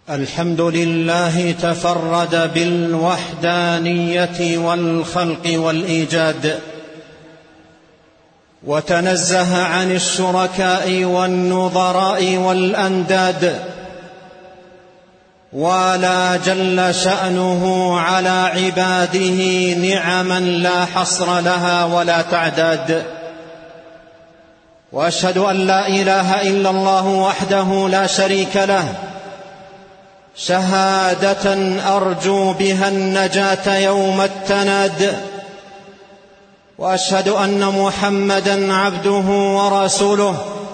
الحمد لله تفرد بالوحدانية والخلق والإيجاد، وتنزه عن الشركاء والنظراء والأنداد، ولا جل شأنه على عباده نعما لا حصر لها ولا تعداد. وأشهد أن لا إله إلا الله وحده لا شريك له، شهادة أرجو بها النجاة يوم التناد. وأشهد أن محمدًا عبده ورسوله،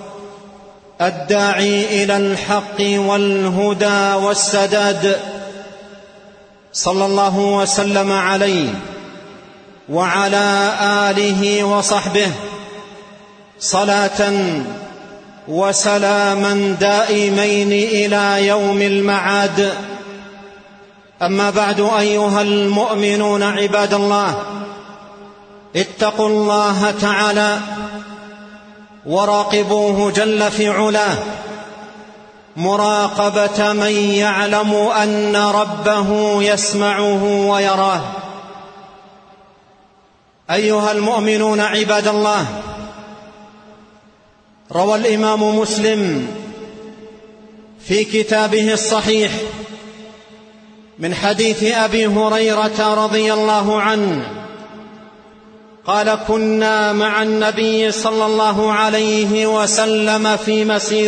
الداعي إلى الحق والهدى والسداد، صلى الله وسلم عليه وعلى آله وصحبه صلاة وسلاما دائمين إلى يوم المعاد. أما بعد، أيها المؤمنون عباد الله، اتقوا الله تعالى وراقبوه جل في علاه مراقبة من يعلم أن ربه يسمعه ويراه. أيها المؤمنون عباد الله، روى الإمام مسلم في كتابه الصحيح من حديث أبي هريرة رضي الله عنه قال: كنا مع النبي صلى الله عليه وسلم في مسير،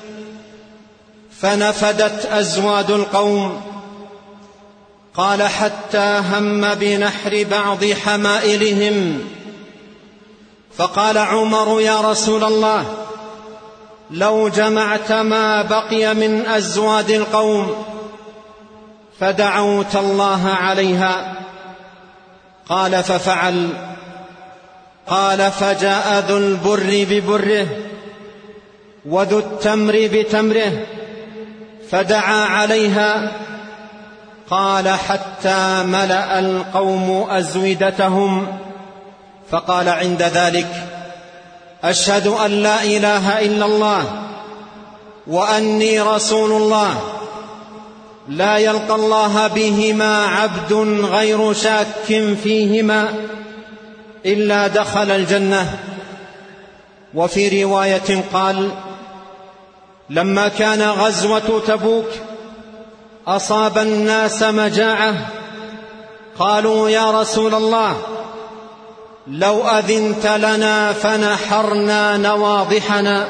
فنفدت أزواد القوم، قال: حتى هم بنحر بعض حمائلهم، فقال عمر: يا رسول الله، لو جمعت ما بقي من أزواد القوم فدعوت الله عليها. قال: ففعل. قال: فجاء ذو البر ببره وذو التمر بتمره فدعا عليها. قال: حتى ملأ القوم أزودتهم. فقال عند ذلك: أشهد أن لا إله إلا الله وأني رسول الله، لا يلقى الله بهما عبد غير شاك فيهما إلا دخل الجنة. وفي رواية قال: لما كان غزوة تبوك أصاب الناس مجاعة، قالوا: يا رسول الله، لو أذنت لنا فنحرنا نواضحنا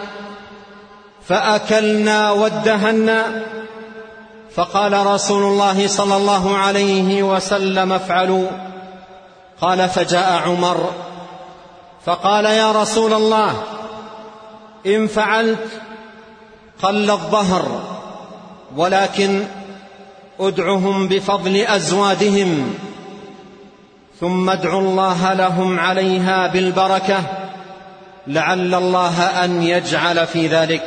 فأكلنا وادهنا. فقال رسول الله صلى الله عليه وسلم: افعلوا. قال: فجاء عمر فقال: يا رسول الله، إن فعلت قل الظهر، ولكن ادعهم بفضل أزوادهم، ثم ادعوا الله لهم عليها بالبركة، لعل الله أن يجعل في ذلك.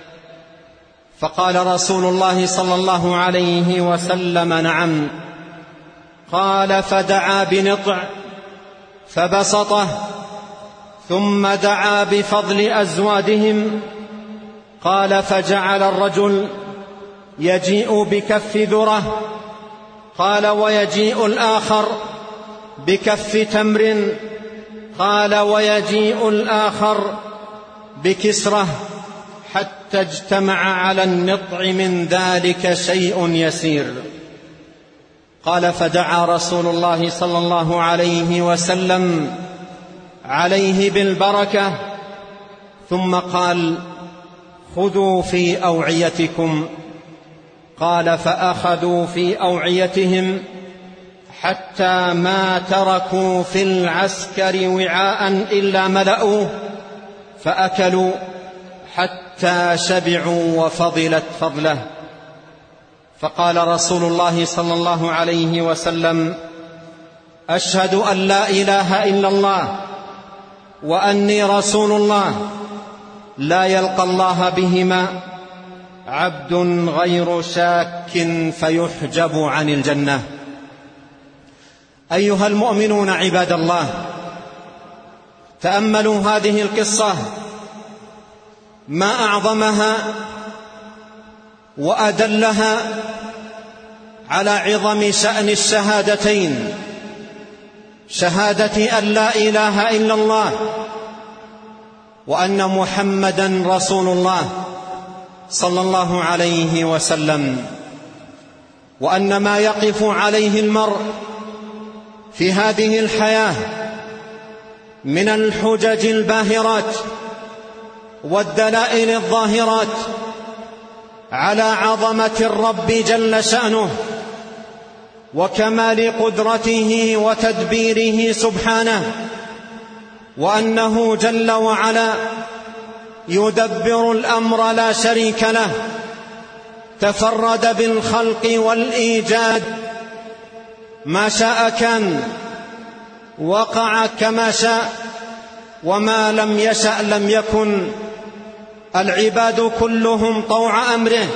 فقال رسول الله صلى الله عليه وسلم: نعم. قال: فدعا بنطع فبسطه، ثم دعا بفضل أزوادهم. قال: فجعل الرجل يجيء بكف ذرة، قال: ويجيء الآخر بكف تمر، قال: ويجيء الآخر بكسرة، حتى اجتمع على النطع من ذلك شيء يسير. قال: فدعا رسول الله صلى الله عليه وسلم عليه بالبركة، ثم قال: خذوا في أوعيتكم. قال: فأخذوا في أوعيتهم حتى ما تركوا في العسكر وعاء إلا ملأوه، فأكلوا حتى شبعوا وفضلت فضله. فقال رسول الله صلى الله عليه وسلم: أشهد أن لا إله إلا الله وأني رسول الله، لا يلقى الله بهما عبد غير شاك فيحجب عن الجنة. أيها المؤمنون عباد الله، تأملوا هذه القصة ما أعظمها وأدلها على عظم شأن الشهادتين، شهادة أن لا إله إلا الله وأن محمدًا رسول الله صلى الله عليه وسلم، وأن ما يقف عليه المرء في هذه الحياة من الحجج الباهرات والدلائل الظاهرات على عظمة الرب جل شأنه وكمال قدرته وتدبيره سبحانه، وأنه جل وعلا يدبر الأمر لا شريك له، تفرد بالخلق والإيجاد، ما شاء كان، وقع كما شاء، وما لم يشأ لم يكن. العباد كلهم طوع أمره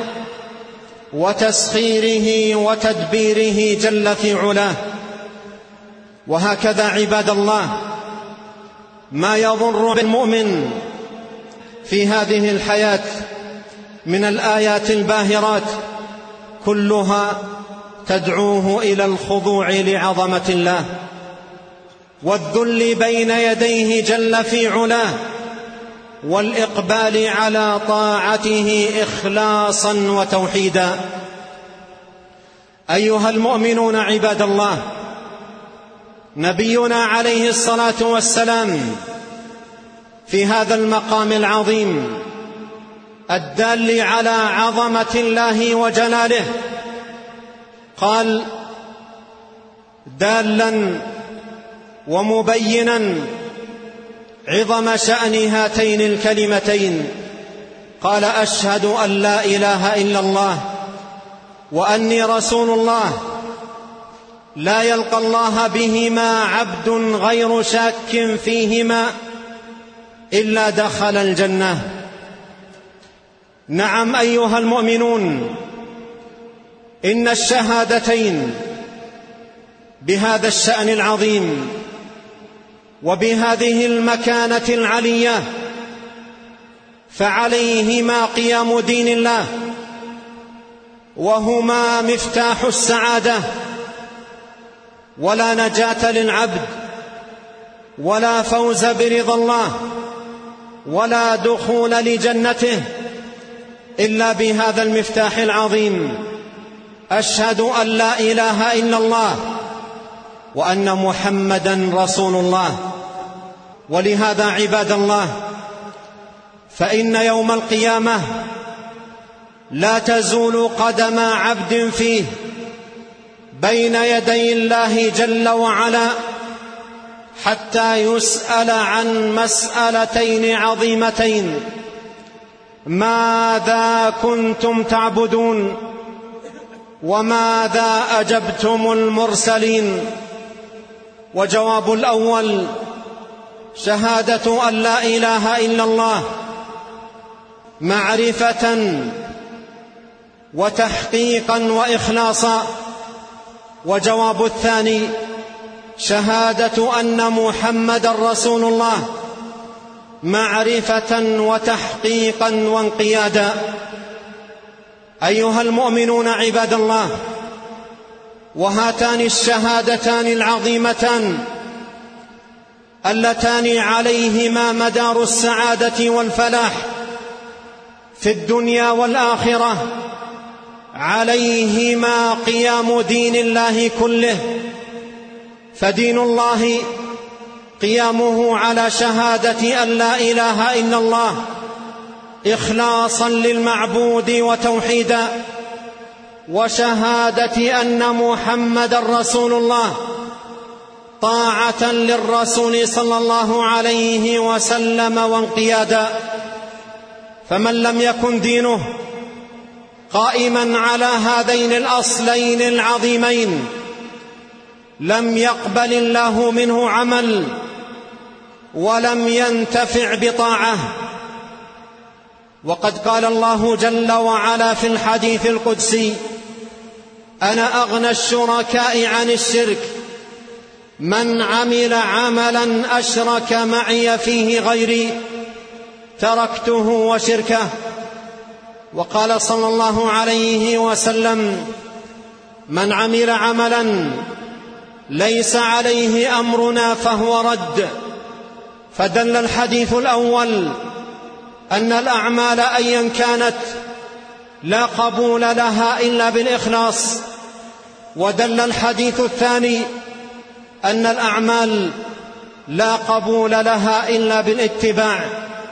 وتسخيره وتدبيره جل في علاه. وهكذا عباد الله ما يضر بالمؤمن في هذه الحياة من الآيات الباهرات كلها تدعوه إلى الخضوع لعظمة الله والذل بين يديه جل في علاه والإقبال على طاعته إخلاصا وتوحيدا. أيها المؤمنون عباد الله، نبينا عليه الصلاة والسلام في هذا المقام العظيم الدال على عظمة الله وجلاله قال دالا ومبينا عظم شأن هاتين الكلمتين، قال أشهد أن لا إله إلا الله وأني رسول الله، لا يلقى الله بهما عبد غير شاك فيهما إلا دخل الجنة. نعم أيها المؤمنون، إن الشهادتين بهذا الشأن العظيم وبهذه المكانة العلية فعليهما قيام دين الله، وهما مفتاح السعادة، ولا نجاة للعبد ولا فوز برضا الله ولا دخول لجنته إلا بهذا المفتاح العظيم: أشهد أن لا إله إلا الله وأن محمدًا رسول الله. ولهذا عباد الله فإن يوم القيامة لا تزول قدم عبد فيه بين يدي الله جل وعلا حتى يسأل عن مسألتين عظيمتين: ماذا كنتم تعبدون؟ وماذا أجبتم المرسلين؟ وجواب الأول شهادة أن لا إله إلا الله معرفة وتحقيقا وإخلاصا. وجواب الثاني شهادة أن محمدًا رسول الله معرفة وتحقيقا وانقيادا. أيها المؤمنون عباد الله، وهاتان الشهادتان العظيمتان اللتان عليهما مدار السعادة والفلاح في الدنيا والآخرة، عليهما قيام دين الله كله. فدين الله قيامه على شهادة أن لا إله إلا الله إخلاصا للمعبود وتوحيدا، وشهادة أن محمدا رسول الله طاعة للرسول صلى الله عليه وسلم وانقيادا. فمن لم يكن دينه قائما على هذين الأصلين العظيمين لم يقبل الله منه عمل ولم ينتفع بطاعة. وقد قال الله جل وعلا في الحديث القدسي: أنا أغنى الشركاء عن الشرك، من عمل عملا أشرك معي فيه غيري تركته وشركه. وقال صلى الله عليه وسلم: من عمل عملا ليس عليه أمرنا فهو رد. فدل الحديث الأول أن الأعمال أيا كانت لا قبول لها إلا بالإخلاص، ودل الحديث الثاني أن الأعمال لا قبول لها إلا بالاتباع.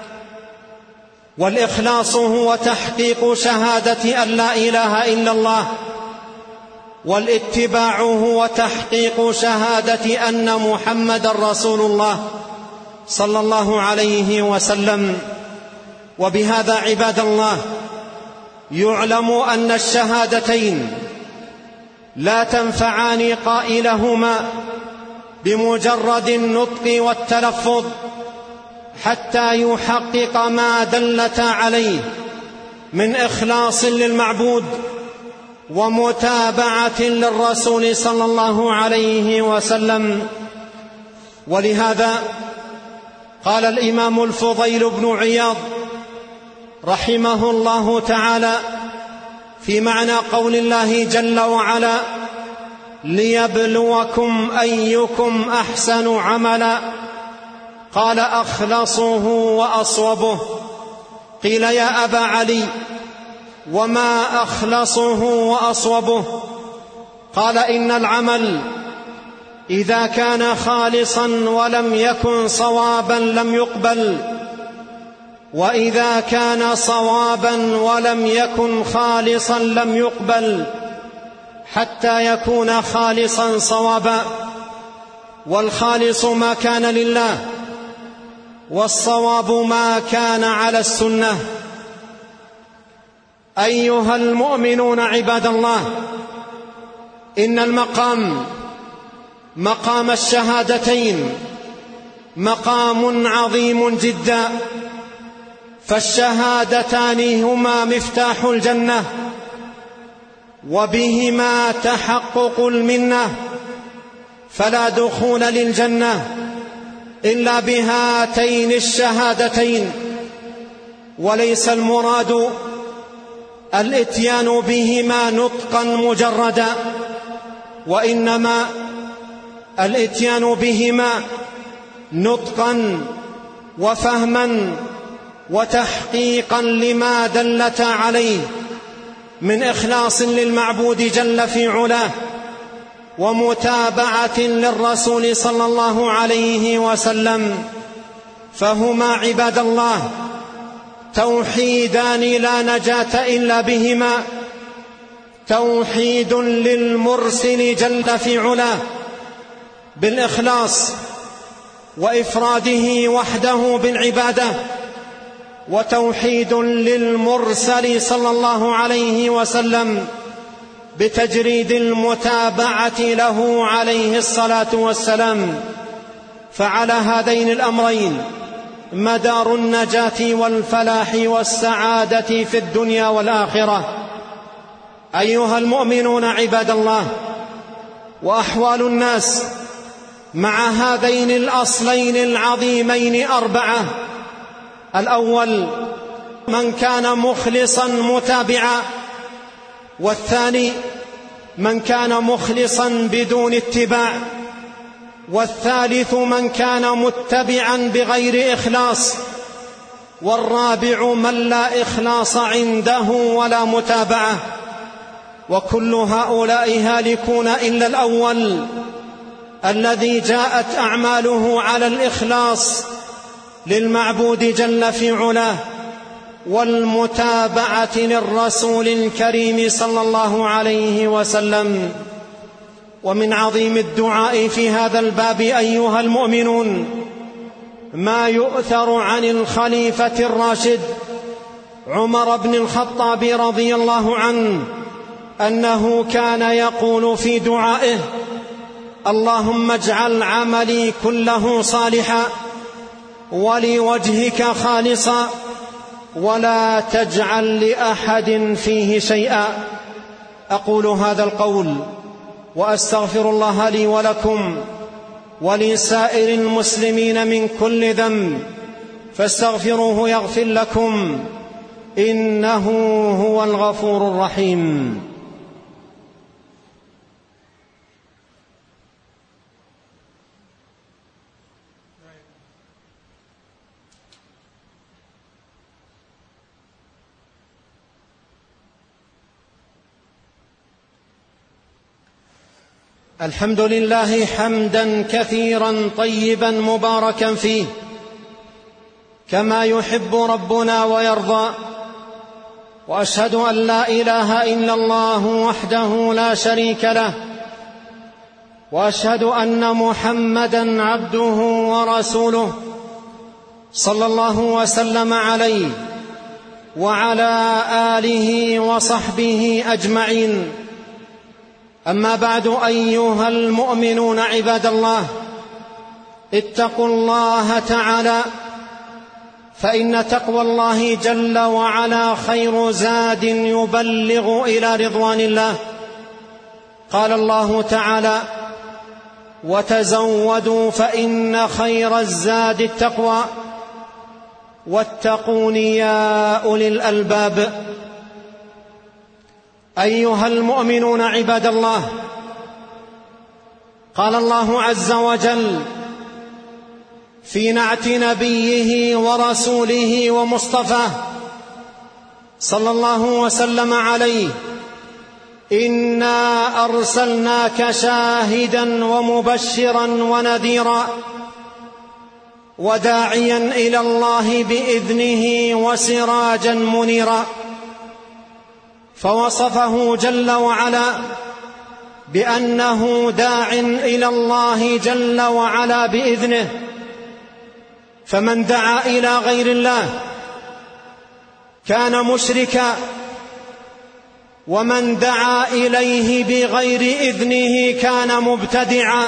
والإخلاص هو تحقيق شهادة أن لا إله إلا الله، والاتباع هو تحقيق شهادة أن محمدًا رسول الله صلى الله عليه وسلم. وبهذا عباد الله يعلم أن الشهادتين لا تنفعان قائلهما بمجرد النطق والتلفظ حتى يحقق ما دلتا عليه من إخلاص للمعبود ومتابعة للرسول صلى الله عليه وسلم. ولهذا قال الإمام الفضيل بن عياض رحمه الله تعالى في معنى قول الله جل وعلا: ليبلوكم أيكم أحسن عملا، قال: أخلصه وأصوبه. قيل: يا أبا علي، وما أخلصه وأصوبه؟ قال: إن العمل إذا كان خالصا ولم يكن صوابا لم يقبل، وإذا كان صوابا ولم يكن خالصا لم يقبل، حتى يكون خالصا صوابا. والخالص ما كان لله، والصواب ما كان على السنة. أيها المؤمنون عباد الله، إن مقام الشهادتين مقام عظيم جدا، فالشهادتان هما مفتاح الجنة، وبهما تحقق المنة، فلا دخول للجنة إلا بهاتين الشهادتين. وليس المراد الاتيان بهما نطقا مجردا، وإنما الاتيان بهما نطقا وفهما وتحقيقا لما دلت عليه من إخلاص للمعبود جل في علاه، ومتابعة للرسول صلى الله عليه وسلم. فهما عباد الله توحيدان لا نجاة إلا بهما: توحيد للمرسل جل في علاه بالإخلاص وإفراده وحده بالعبادة، وتوحيد للمرسل صلى الله عليه وسلم بتجريد المتابعة له عليه الصلاة والسلام. فعلى هذين الأمرين مدار النجاة والفلاح والسعادة في الدنيا والآخرة. أيها المؤمنون عباد الله، وأحوال الناس مع هذين الأصلين العظيمين أربعة: الأول من كان مخلصا متابعا، والثاني من كان مخلصا بدون اتباع، والثالث من كان متبعا بغير إخلاص، والرابع من لا إخلاص عنده ولا متابعة. وكل هؤلاء هالكون إلا الأول الذي جاءت أعماله على الإخلاص للمعبود جل في علاه والمتابعة للرسول الكريم صلى الله عليه وسلم. ومن عظيم الدعاء في هذا الباب أيها المؤمنون ما يؤثر عن الخليفة الراشد عمر بن الخطاب رضي الله عنه أنه كان يقول في دعائه: اللهم اجعل عملي كله صالحا ولوجهك خالصا ولا تجعل لأحد فيه شيئا. أقول هذا القول وأستغفر الله لي ولكم ولسائر المسلمين من كل ذنب، فاستغفروه يغفر لكم، إنه هو الغفور الرحيم. الحمد لله حمدا كثيرا طيبا مباركا فيه كما يحب ربنا ويرضى، وأشهد أن لا إله إلا الله وحده لا شريك له، وأشهد أن محمدا عبده ورسوله صلى الله وسلم عليه وعلى آله وصحبه أجمعين. أما بعد، أيها المؤمنون عباد الله، اتقوا الله تعالى، فإن تقوى الله جل وعلا خير زاد يبلغ إلى رضوان الله. قال الله تعالى: وتزودوا فإن خير الزاد التقوى واتقون يا أولي الألباب. أيها المؤمنون عباد الله، قال الله عز وجل في نعت نبيه ورسوله ومصطفاه صلى الله وسلم عليه: إنا أرسلناك شاهدا ومبشرا ونذيرا وداعيا إلى الله بإذنه وسراجا منيرا. فوصفه جل وعلا بأنه داع إلى الله جل وعلا بإذنه، فمن دعا إلى غير الله كان مشركا، ومن دعا إليه بغير إذنه كان مبتدعا.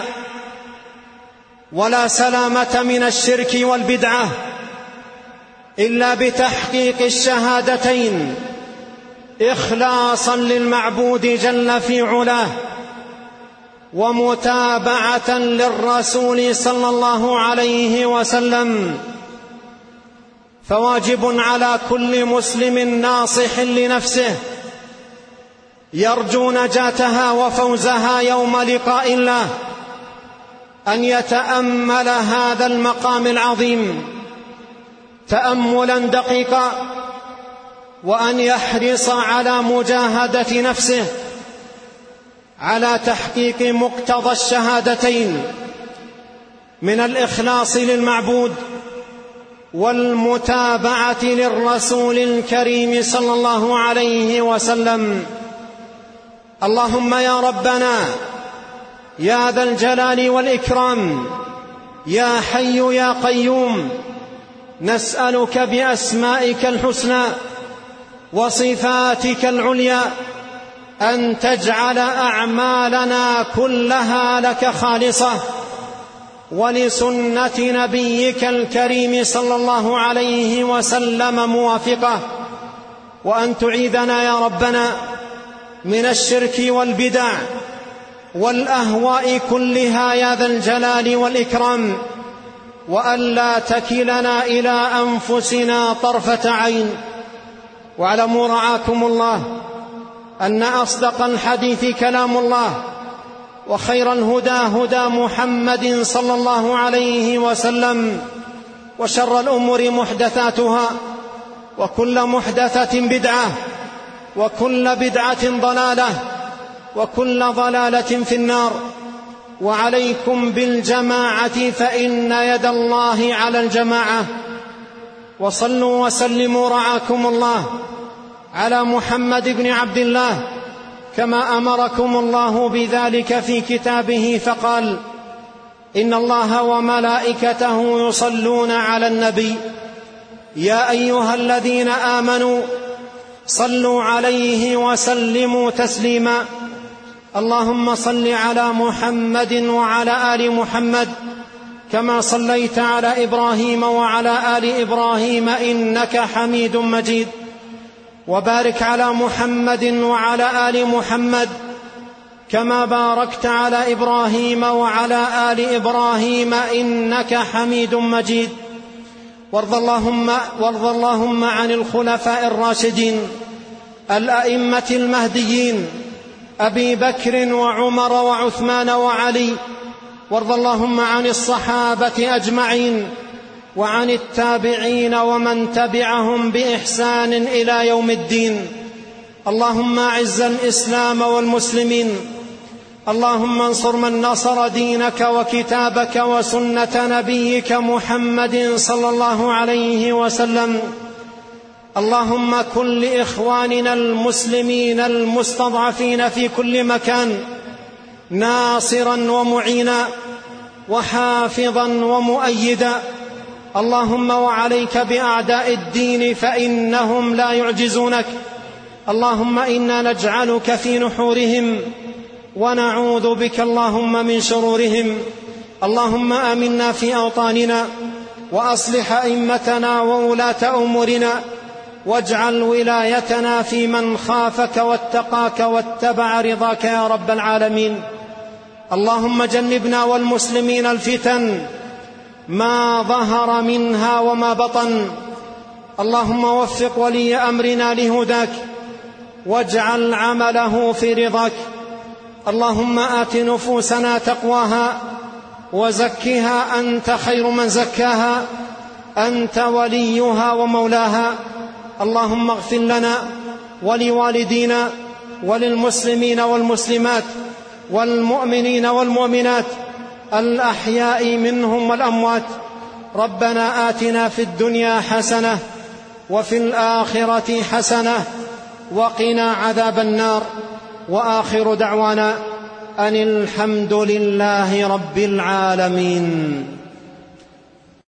ولا سلامة من الشرك والبدعة إلا بتحقيق الشهادتين إخلاصا للمعبود جل في علاه، ومتابعة للرسول صلى الله عليه وسلم. فواجب على كل مسلم ناصح لنفسه يرجو نجاتها وفوزها يوم لقاء الله أن يتأمل هذا المقام العظيم تأملا دقيقا، وأن يحرص على مجاهدة نفسه على تحقيق مقتضى الشهادتين من الإخلاص للمعبود والمتابعة للرسول الكريم صلى الله عليه وسلم. اللهم يا ربنا يا ذا الجلال والإكرام، يا حي يا قيوم، نسألك بأسمائك الحسنى وصفاتك العليا أن تجعل أعمالنا كلها لك خالصة ولسنة نبيك الكريم صلى الله عليه وسلم موافقة، وأن تعيذنا يا ربنا من الشرك والبدع والأهواء كلها يا ذا الجلال والإكرام، وألا تكلنا إلى أنفسنا طرفة عين. واعلموا رعاكم الله أن أصدق الحديث كلام الله، وخير الهدى هدى محمد صلى الله عليه وسلم، وشر الأمور محدثاتها، وكل محدثة بدعة، وكل بدعة ضلالة، وكل ضلالة في النار. وعليكم بالجماعة فإن يد الله على الجماعة. وصلوا وسلموا رعاكم الله على محمد بن عبد الله كما أمركم الله بذلك في كتابه، فقال: إن الله وملائكته يصلون على النبي يا أيها الذين آمنوا صلوا عليه وسلموا تسليما. اللهم صل على محمد وعلى آل محمد كما صليت على إبراهيم وعلى آل إبراهيم إنك حميد مجيد، وبارك على محمد وعلى آل محمد كما باركت على إبراهيم وعلى آل إبراهيم إنك حميد مجيد. وارض اللهم عن الخلفاء الراشدين الأئمة المهديين أبي بكر وعمر وعثمان وعلي، وارض اللهم عن الصحابة أجمعين وعن التابعين ومن تبعهم بإحسان إلى يوم الدين. اللهم أعز الإسلام والمسلمين، اللهم انصر من نصر دينك وكتابك وسنة نبيك محمد صلى الله عليه وسلم. اللهم كن لإخواننا المسلمين المستضعفين في كل مكان ناصرا ومعينا وحافظا ومؤيدا. اللهم وعليك بأعداء الدين فإنهم لا يعجزونك. اللهم إنا نجعلك في نحورهم ونعوذ بك اللهم من شرورهم. اللهم آمنا في أوطاننا وأصلح أئمتنا وولاة أمورنا، واجعل ولايتنا في من خافك واتقاك واتبع رضاك يا رب العالمين. اللهم جنبنا والمسلمين الفتن ما ظهر منها وما بطن. اللهم وفق ولي أمرنا لهداك واجعل عمله في رضاك. اللهم آت نفوسنا تقواها وزكها أنت خير من زكاها، أنت وليها ومولاها. اللهم اغفر لنا ولوالدينا وللمسلمين والمسلمات والمؤمنين والمؤمنات الأحياء منهم والأموات. ربنا آتنا في الدنيا حسنة وفي الآخرة حسنة وقنا عذاب النار. وآخر دعوانا أن الحمد لله رب العالمين.